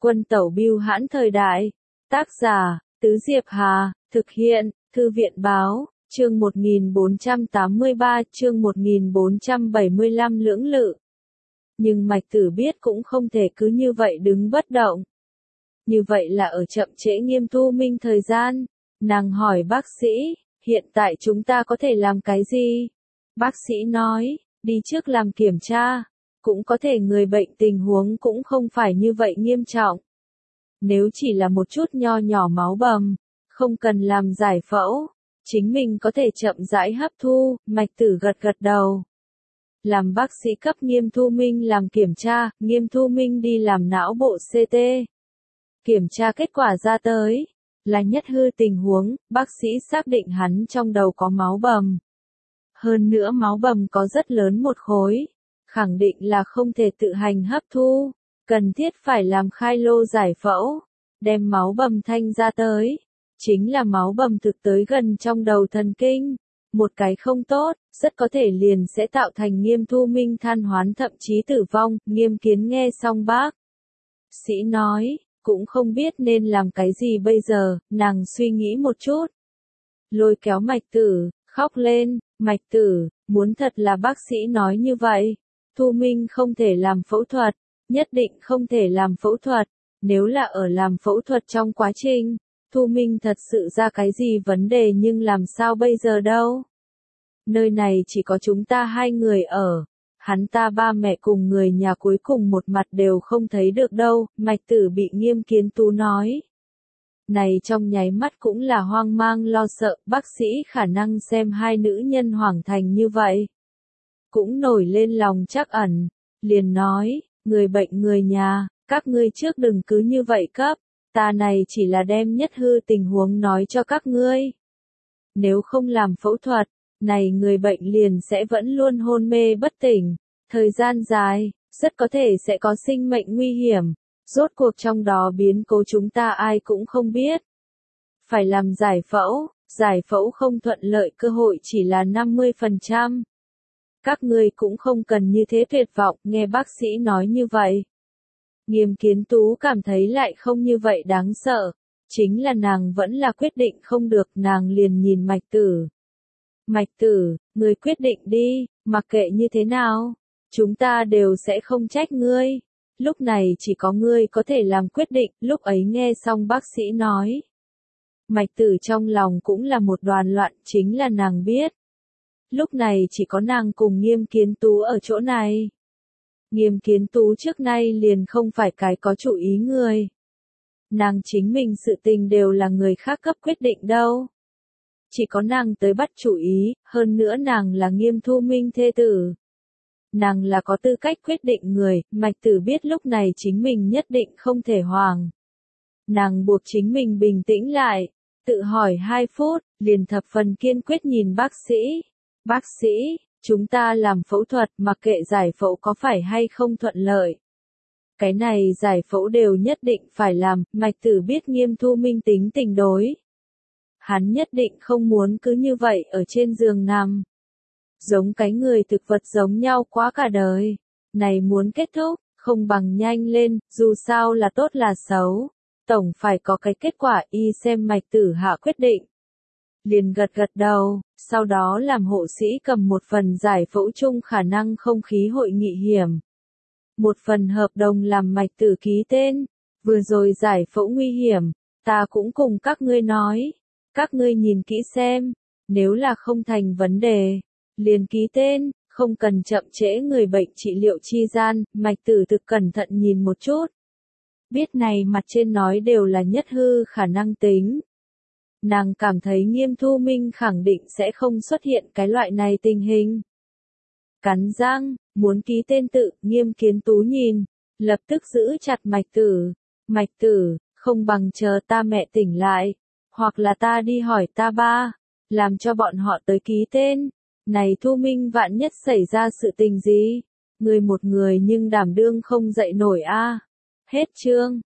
Quân tẩu bưu hãn thời đại. Tác giả, Tứ Diệp Hà, thực hiện, Thư viện báo, chương 1483, chương 1475 lưỡng lự. Nhưng Mạch Tử biết cũng không thể cứ như vậy đứng bất động. Như vậy là ở chậm trễ Nghiêm Thu Minh thời gian. Nàng hỏi bác sĩ, hiện tại chúng ta có thể làm cái gì? Bác sĩ nói, đi trước làm kiểm tra. Cũng có thể người bệnh tình huống cũng không phải như vậy nghiêm trọng. Nếu chỉ là một chút nho nhỏ máu bầm, không cần làm giải phẫu, chính mình có thể chậm rãi hấp thu. Mạch Tử gật gật đầu. Làm bác sĩ cấp Nghiêm Thu Minh làm kiểm tra, Nghiêm Thu Minh đi làm não bộ CT. Kiểm tra kết quả ra tới, là nhất hư tình huống, bác sĩ xác định hắn trong đầu có máu bầm. Hơn nữa máu bầm có rất lớn một khối, khẳng định là không thể tự hành hấp thu, cần thiết phải làm khai lô giải phẫu, đem máu bầm thanh ra tới. Chính là máu bầm thực tới gần trong đầu thần kinh, một cái không tốt, rất có thể liền sẽ tạo thành Nghiêm Thu Minh than hoán thậm chí tử vong. Nghiêm Kiến nghe xong bác sĩ nói, cũng không biết nên làm cái gì bây giờ, nàng suy nghĩ một chút. Lôi kéo Mạch Tử, khóc lên, Mạch Tử, muốn thật là bác sĩ nói như vậy. Thu Minh không thể làm phẫu thuật, nhất định không thể làm phẫu thuật, nếu là ở làm phẫu thuật trong quá trình, Thu Minh thật sự ra cái gì vấn đề nhưng làm sao bây giờ đâu. Nơi này chỉ có chúng ta hai người ở, hắn ta ba mẹ cùng người nhà cuối cùng một mặt đều không thấy được đâu. Mạch Tử bị Nghiêm Kiến Tú nói. Này trong nháy mắt cũng là hoang mang lo sợ, bác sĩ khả năng xem hai nữ nhân hoảng thành như vậy. Cũng nổi lên lòng trắc ẩn, liền nói, người bệnh người nhà, các ngươi trước đừng cứ như vậy cấp, ta này chỉ là đem nhất hư tình huống nói cho các ngươi. Nếu không làm phẫu thuật, này người bệnh liền sẽ vẫn luôn hôn mê bất tỉnh, thời gian dài, rất có thể sẽ có sinh mệnh nguy hiểm, rốt cuộc trong đó biến cố chúng ta ai cũng không biết. Phải làm giải phẫu không thuận lợi cơ hội chỉ là 50%. Các ngươi cũng không cần như thế tuyệt vọng, nghe bác sĩ nói như vậy. Nghiêm Kiến Tú cảm thấy lại không như vậy đáng sợ, chính là nàng vẫn là quyết định không được, nàng liền nhìn Mạch Tử. Mạch Tử, ngươi quyết định đi, mặc kệ như thế nào, chúng ta đều sẽ không trách ngươi. Lúc này chỉ có ngươi có thể làm quyết định. Lúc ấy nghe xong bác sĩ nói, Mạch Tử trong lòng cũng là một đoàn loạn, chính là nàng biết. Lúc này chỉ có nàng cùng Nghiêm Kiến Tú ở chỗ này. Nghiêm Kiến Tú trước nay liền không phải cái có chủ ý người. Nàng chính mình sự tình đều là người khác cấp quyết định đâu. Chỉ có nàng tới bắt chủ ý, hơn nữa nàng là Nghiêm Thu Minh thê tử. Nàng là có tư cách quyết định người. Mạch Tử biết lúc này chính mình nhất định không thể hoảng. Nàng buộc chính mình bình tĩnh lại, tự hỏi 2 phút, liền thập phần kiên quyết nhìn bác sĩ. Bác sĩ, chúng ta làm phẫu thuật, mặc kệ giải phẫu có phải hay không thuận lợi. Cái này giải phẫu đều nhất định phải làm. Mạch Tử biết Nghiêm Thu Minh tính tình đối. Hắn nhất định không muốn cứ như vậy ở trên giường nằm. Giống cái người thực vật giống nhau quá cả đời. Này muốn kết thúc, không bằng nhanh lên, dù sao là tốt là xấu. Tổng phải có cái kết quả. Y xem Mạch Tử hạ quyết định. Liền gật gật đầu, sau đó làm hộ sĩ cầm một phần giải phẫu chung khả năng không khí hội nghị hiểm. Một phần hợp đồng làm Mạch Tử ký tên. Vừa rồi giải phẫu nguy hiểm, ta cũng cùng các ngươi nói. Các ngươi nhìn kỹ xem, nếu là không thành vấn đề, liền ký tên, không cần chậm trễ người bệnh trị liệu chi gian. Mạch Tử thực cẩn thận nhìn một chút. Biết này mặt trên nói đều là nhất hư khả năng tính. Nàng cảm thấy Nghiêm Thu Minh khẳng định sẽ không xuất hiện cái loại này tình hình. Cắn răng, muốn ký tên tự. Nghiêm Kiến Tú nhìn, lập tức giữ chặt Mạch Tử. Mạch Tử, không bằng chờ ta mẹ tỉnh lại, hoặc là ta đi hỏi ta ba, làm cho bọn họ tới ký tên. Này Thu Minh vạn nhất xảy ra sự tình gì, người một người nhưng đảm đương không dậy nổi a. Hết chương.